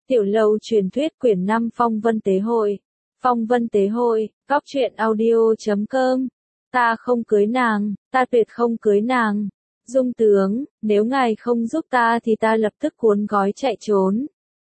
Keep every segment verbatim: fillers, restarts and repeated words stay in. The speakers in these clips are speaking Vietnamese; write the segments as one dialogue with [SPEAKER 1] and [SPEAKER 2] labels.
[SPEAKER 1] Tiểu lâu truyền thuyết quyển năm Phong Vân Tế Hội. Phong Vân Tế Hội, góc truyện audio chấm com. Ta không cưới nàng, ta tuyệt không cưới nàng. Dung tướng, nếu ngài không giúp ta thì ta lập tức cuốn gói chạy trốn.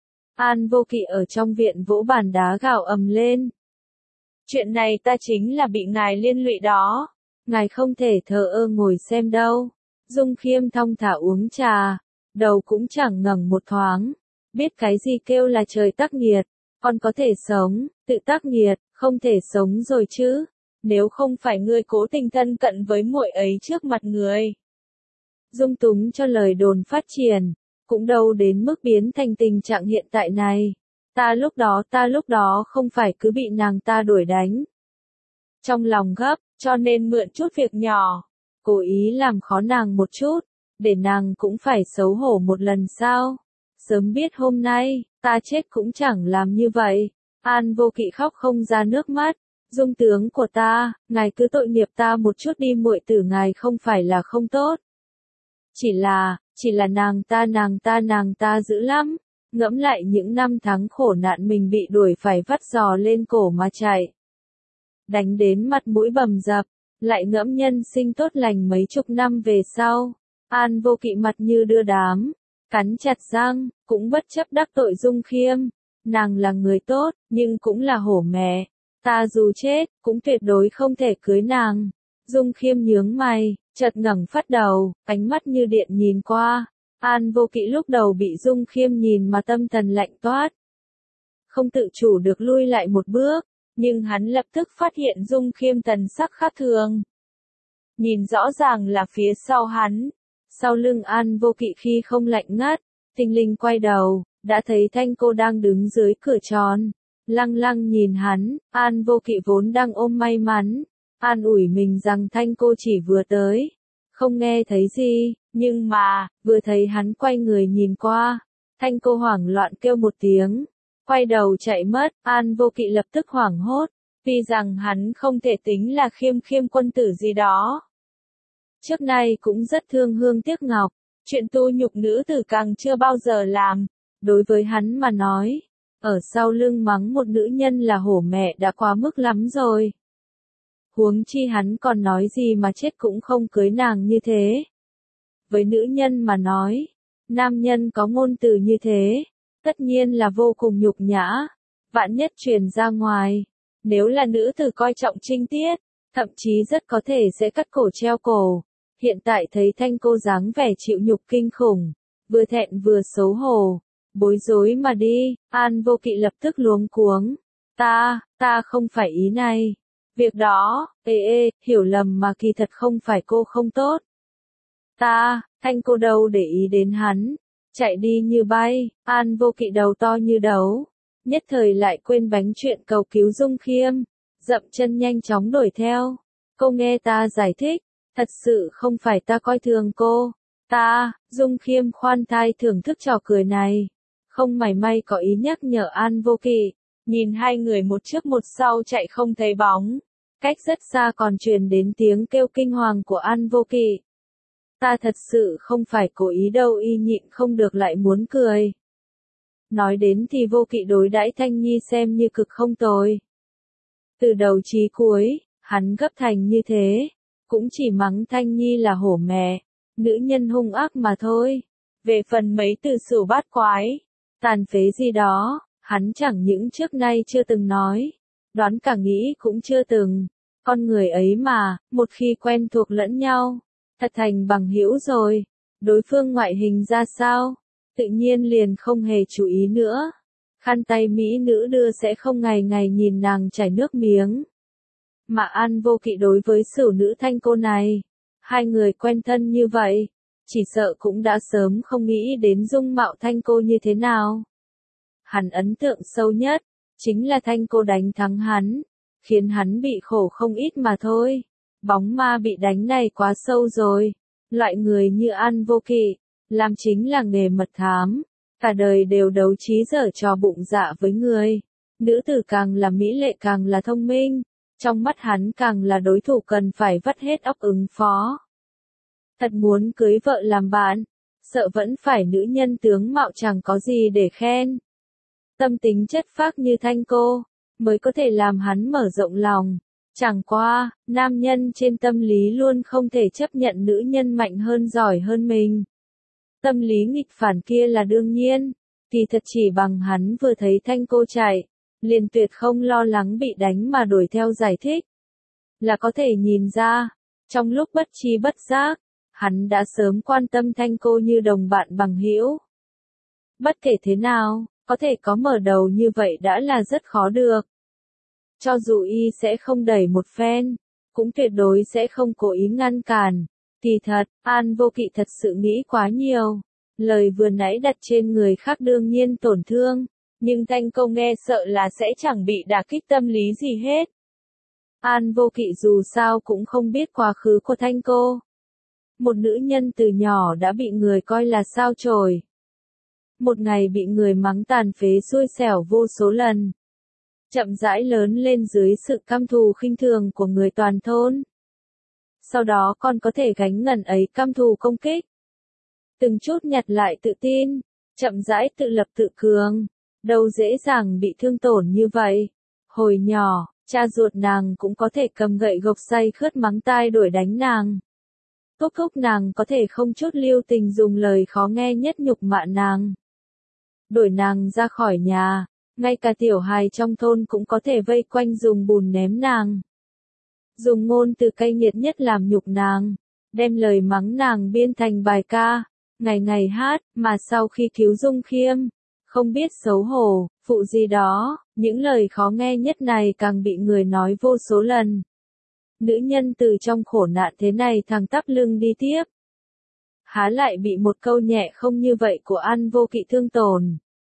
[SPEAKER 1] An Vô Kỵ ở trong viện vỗ bàn đá gào ầm lên. Chuyện này ta chính là bị ngài liên lụy đó. Ngài không thể thờ ơ ngồi xem đâu. Dung Khiêm thong thả uống trà, đầu cũng chẳng ngẩng một thoáng. Biết cái gì kêu là trời tác nghiệt, còn có thể sống, tự tác nghiệt, không thể sống rồi chứ. Nếu không phải ngươi cố tình thân cận với muội ấy trước mặt người. Dung túng cho lời đồn phát triển, cũng đâu đến mức biến thành tình trạng hiện tại này. Ta lúc đó ta lúc đó không phải cứ bị nàng ta đuổi đánh. Trong lòng gấp, cho nên mượn chút việc nhỏ, cố ý làm khó nàng một chút, để nàng cũng phải xấu hổ một lần sao. Sớm biết hôm nay, ta chết cũng chẳng làm như vậy. An Vô Kỵ khóc không ra nước mắt. Dung tướng của ta, ngài cứ tội nghiệp ta một chút đi, muội tử ngài không phải là không tốt. Chỉ là, chỉ là nàng ta nàng ta nàng ta dữ lắm. Ngẫm lại những năm tháng khổ nạn mình bị đuổi phải vắt giò lên cổ mà chạy. Đánh đến mặt mũi bầm dập, lại ngẫm nhân sinh tốt lành mấy chục năm về sau. An Vô Kỵ mặt như đưa đám, cắn chặt răng, cũng bất chấp đắc tội Dung Khiêm. Nàng là người tốt, nhưng cũng là hổ mẹ. Ta dù chết, cũng tuyệt đối không thể cưới nàng. Dung Khiêm nhướng mày, chợt ngẩng phát đầu, ánh mắt như điện nhìn qua. An Vô Kỵ lúc đầu bị Dung Khiêm nhìn mà tâm thần lạnh toát. Không tự chủ được lui lại một bước, nhưng hắn lập tức phát hiện Dung Khiêm thần sắc khác thường. Nhìn rõ ràng là phía sau hắn. Sau lưng An Vô Kỵ khi không lạnh ngắt, tinh linh quay đầu, đã thấy Thanh Cô đang đứng dưới cửa tròn. Lăng lăng nhìn hắn, An Vô Kỵ vốn đang ôm may mắn, an ủi mình rằng Thanh Cô chỉ vừa tới, không nghe thấy gì, nhưng mà, vừa thấy hắn quay người nhìn qua, Thanh Cô hoảng loạn kêu một tiếng, quay đầu chạy mất. An Vô Kỵ lập tức hoảng hốt, vì rằng hắn không thể tính là khiêm khiêm quân tử gì đó. Trước nay cũng rất thương hương tiếc ngọc, chuyện tu nhục nữ tử càng chưa bao giờ làm. Đối với hắn mà nói, ở sau lưng mắng một nữ nhân là hổ mẹ đã quá mức lắm rồi. Huống chi hắn còn nói gì mà chết cũng không cưới nàng như thế. Với nữ nhân mà nói, nam nhân có ngôn từ như thế, tất nhiên là vô cùng nhục nhã. Vạn nhất truyền ra ngoài, nếu là nữ tử coi trọng trinh tiết, thậm chí rất có thể sẽ cắt cổ treo cổ. Hiện tại thấy Thanh Cô dáng vẻ chịu nhục kinh khủng, vừa thẹn vừa xấu hổ, bối rối mà đi. An Vô Kỵ lập tức luống cuống. Ta, ta không phải ý này. Việc đó, ê ê, hiểu lầm mà kỳ thật không phải cô không tốt. Ta, Thanh Cô đâu để ý đến hắn, chạy đi như bay. An Vô Kỵ đầu to như đấu, nhất thời lại quên bánh chuyện cầu cứu Dung Khiêm, dậm chân nhanh chóng đuổi theo. Cô nghe ta giải thích, thật sự không phải ta coi thường cô. Ta, Dung Khiêm khoan thai thưởng thức trò cười này, không mảy may có ý nhắc nhở An Vô Kỵ. Nhìn hai người một trước một sau chạy không thấy bóng, cách rất xa còn truyền đến tiếng kêu kinh hoàng của An Vô Kỵ. Ta thật sự không phải cố ý đâu, y nhịn không được lại muốn cười. Nói đến thì Vô Kỵ đối đãi Thanh Nhi xem như cực không tồi. Từ đầu chí cuối, hắn gấp thành như thế, cũng chỉ mắng Thanh Nhi là hổ mẹ, nữ nhân hung ác mà thôi. Về phần mấy từ sửu bát quái, tàn phế gì đó, hắn chẳng những trước nay chưa từng nói, đoán cả nghĩ cũng chưa từng. Con người ấy mà, một khi quen thuộc lẫn nhau, thật thành bằng hữu rồi. Đối phương ngoại hình ra sao, tự nhiên liền không hề chú ý nữa. Khăn tay mỹ nữ đưa sẽ không ngày ngày nhìn nàng chảy nước miếng. Mà An Vô Kỵ đối với sửu nữ Thanh Cô này, hai người quen thân như vậy, chỉ sợ cũng đã sớm không nghĩ đến dung mạo Thanh Cô như thế nào. Hắn ấn tượng sâu nhất, chính là Thanh Cô đánh thắng hắn, khiến hắn bị khổ không ít mà thôi. Bóng ma bị đánh này quá sâu rồi. Loại người như An Vô Kỵ, làm chính là nghề mật thám, cả đời đều đấu trí giở trò bụng dạ với người. Nữ tử càng là mỹ lệ càng là thông minh, trong mắt hắn càng là đối thủ cần phải vắt hết óc ứng phó. Thật muốn cưới vợ làm bạn, sợ vẫn phải nữ nhân tướng mạo chẳng có gì để khen. Tâm tính chất phác như Thanh cô, mới có thể làm hắn mở rộng lòng. Chẳng qua, nam nhân trên tâm lý luôn không thể chấp nhận nữ nhân mạnh hơn giỏi hơn mình. Tâm lý nghịch phản kia là đương nhiên, kỳ thật chỉ bằng hắn vừa thấy Thanh cô chạy, liền tuyệt không lo lắng bị đánh mà đuổi theo giải thích. Là có thể nhìn ra, trong lúc bất tri bất giác, hắn đã sớm quan tâm Thanh cô như đồng bạn bằng hữu. Bất kể thế nào, có thể có mở đầu như vậy đã là rất khó được. Cho dù y sẽ không đẩy một phen, cũng tuyệt đối sẽ không cố ý ngăn cản. Kỳ thật, An Vô Kỵ thật sự nghĩ quá nhiều. Lời vừa nãy đặt trên người khác đương nhiên tổn thương, nhưng Thanh cô nghe sợ là sẽ chẳng bị đả kích tâm lý gì hết. An Vô Kỵ dù sao cũng không biết quá khứ của Thanh cô. Một nữ nhân từ nhỏ đã bị người coi là sao chổi. Một ngày bị người mắng tàn phế xui xẻo vô số lần. Chậm rãi lớn lên dưới sự căm thù khinh thường của người toàn thôn. Sau đó còn có thể gánh ngần ấy căm thù công kích. Từng chút nhặt lại tự tin, chậm rãi tự lập tự cường, đâu dễ dàng bị thương tổn như vậy. Hồi nhỏ, cha ruột nàng cũng có thể cầm gậy gộc say khướt mắng tai đuổi đánh nàng. Thúc thúc nàng có thể không chút lưu tình dùng lời khó nghe nhất nhục mạ nàng. Đuổi nàng ra khỏi nhà, ngay cả tiểu hài trong thôn cũng có thể vây quanh dùng bùn ném nàng. Dùng ngôn từ cay nghiệt nhất làm nhục nàng, đem lời mắng nàng biên thành bài ca, ngày ngày hát, mà sau khi cứu Dung Khiêm, không biết xấu hổ, phụ gì đó, những lời khó nghe nhất này càng bị người nói vô số lần. Nữ nhân từ trong khổ nạn thế này thẳng tắp lưng đi tiếp. Há lại bị một câu nhẹ không như vậy của An Vô Kỵ thương tổn.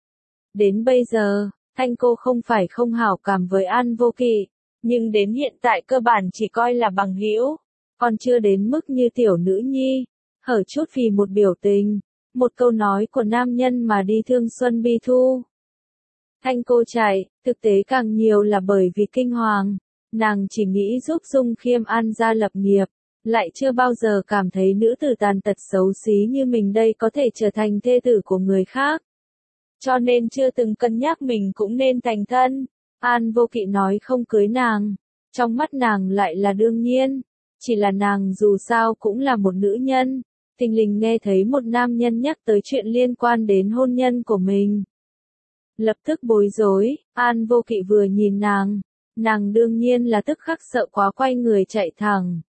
[SPEAKER 1] Đến bây giờ, Thanh cô không phải không hảo cảm với An Vô Kỵ, nhưng đến hiện tại cơ bản chỉ coi là bằng hữu, còn chưa đến mức như tiểu nữ nhi, hở chút vì một biểu tình, một câu nói của nam nhân mà đi thương xuân bi thu. Thanh cô chạy, thực tế càng nhiều là bởi vì kinh hoàng, nàng chỉ nghĩ giúp Dung Khiêm An gia lập nghiệp, lại chưa bao giờ cảm thấy nữ tử tàn tật xấu xí như mình đây có thể trở thành thê tử của người khác. Cho nên chưa từng cân nhắc mình cũng nên thành thân. An Vô Kỵ nói không cưới nàng, trong mắt nàng lại là đương nhiên, chỉ là nàng dù sao cũng là một nữ nhân, thình lình nghe thấy một nam nhân nhắc tới chuyện liên quan đến hôn nhân của mình. Lập tức bối rối, An Vô Kỵ vừa nhìn nàng, nàng đương nhiên là tức khắc sợ quá quay người chạy thẳng.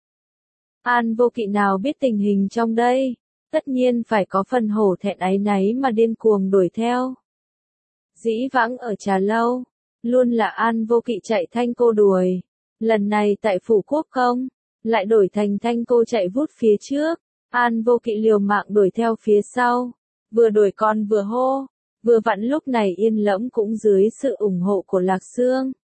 [SPEAKER 1] An Vô Kỵ nào biết tình hình trong đây, tất nhiên phải có phần hổ thẹn áy náy mà điên cuồng đuổi theo. Dĩ vãng ở trà lâu, luôn là An Vô Kỵ chạy Thanh cô đuổi, lần này tại phủ quốc công, lại đổi thành Thanh cô chạy vút phía trước, An Vô Kỵ liều mạng đuổi theo phía sau, vừa đuổi con vừa hô, vừa vặn lúc này Yên Lẫm cũng dưới sự ủng hộ của Lạc Xương.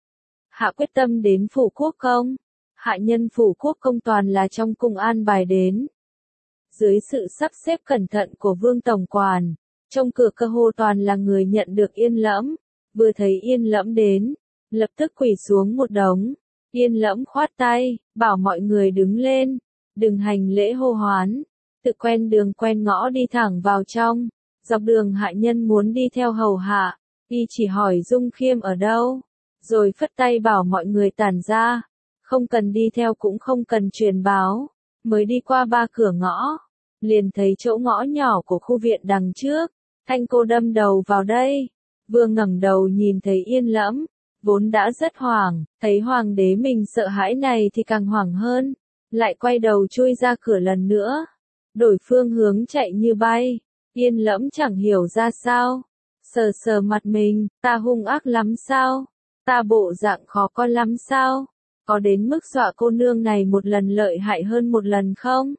[SPEAKER 1] Hạ quyết tâm đến phủ quốc công, hạ nhân phủ quốc công toàn là trong cung an bài đến. Dưới sự sắp xếp cẩn thận của Vương Tổng Quản, trong cửa cơ hồ toàn là người nhận được Yên Lẫm, vừa thấy Yên Lẫm đến, lập tức quỳ xuống một đống. Yên Lẫm khoát tay, bảo mọi người đứng lên, đừng hành lễ hô hoán, tự quen đường quen ngõ đi thẳng vào trong. Dọc đường hạ nhân muốn đi theo hầu hạ, y chỉ hỏi Dung Khiêm ở đâu, rồi phất tay bảo mọi người tản ra, không cần đi theo cũng không cần truyền báo, mới đi qua ba cửa ngõ, liền thấy chỗ ngõ nhỏ của khu viện đằng trước, Thanh cô đâm đầu vào đây, vừa ngẩng đầu nhìn thấy Yên Lẫm, vốn đã rất hoảng, thấy hoàng đế mình sợ hãi này thì càng hoảng hơn, lại quay đầu chui ra cửa lần nữa, đổi phương hướng chạy như bay. Yên Lẫm chẳng hiểu ra sao, sờ sờ mặt mình, ta hung ác lắm sao, ta bộ dạng khó coi lắm sao, có đến mức dọa cô nương này một lần lợi hại hơn một lần không?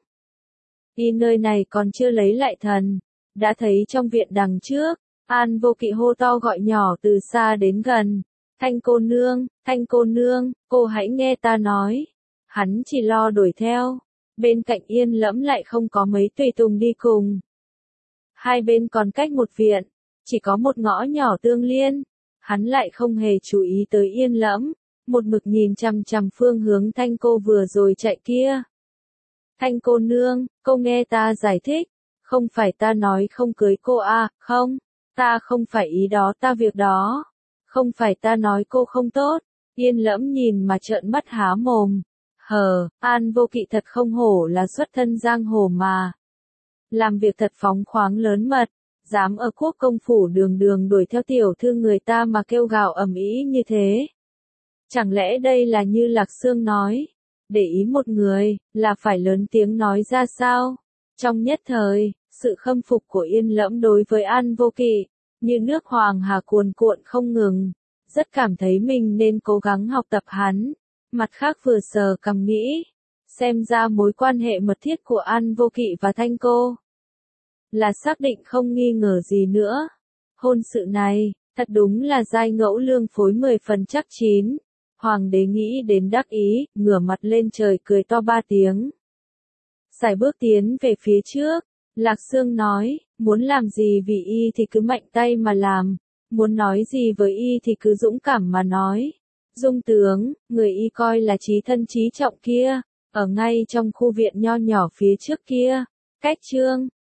[SPEAKER 1] Y nơi này còn chưa lấy lại thần, đã thấy trong viện đằng trước, An Vô Kỵ hô to gọi nhỏ từ xa đến gần, Thanh cô nương, Thanh cô nương, cô hãy nghe ta nói. Hắn chỉ lo đuổi theo, bên cạnh Yên Lẫm lại không có mấy tùy tùng đi cùng. Hai bên còn cách một viện, chỉ có một ngõ nhỏ tương liên, hắn lại không hề chú ý tới Yên Lẫm, một mực nhìn chằm chằm phương hướng Thanh cô vừa rồi chạy kia. Thanh cô nương, cô nghe ta giải thích, không phải ta nói không cưới cô à, không, Ta không phải ý đó, ta việc đó. Không phải ta nói cô không tốt. Yên Lẫm nhìn mà trợn mắt há mồm. Hờ, An Vô Kỵ thật không hổ là xuất thân giang hồ mà. Làm việc thật phóng khoáng lớn mật, dám ở quốc công phủ đường đường đuổi theo tiểu thư người ta mà kêu gào ầm ĩ như thế. Chẳng lẽ đây là như Lạc Sương nói, để ý một người, là phải lớn tiếng nói ra sao? Trong nhất thời, sự khâm phục của Yên Lẫm đối với An Vô Kỵ, như nước hoàng hà cuồn cuộn không ngừng, rất cảm thấy mình nên cố gắng học tập hắn. Mặt khác vừa sờ cằm nghĩ, xem ra mối quan hệ mật thiết của An Vô Kỵ và Thanh Cô là xác định không nghi ngờ gì nữa. Hôn sự này, thật đúng là giai ngẫu lương phối mười phần chắc chín. Hoàng đế nghĩ đến đắc ý, ngửa mặt lên trời cười to ba tiếng. Sải bước tiến về phía trước, Lạc Sương nói, muốn làm gì vì y thì cứ mạnh tay mà làm, muốn nói gì với y thì cứ dũng cảm mà nói. Dung tướng, người y coi là chí thân chí trọng kia, ở ngay trong khu viện nho nhỏ phía trước kia, cách Trương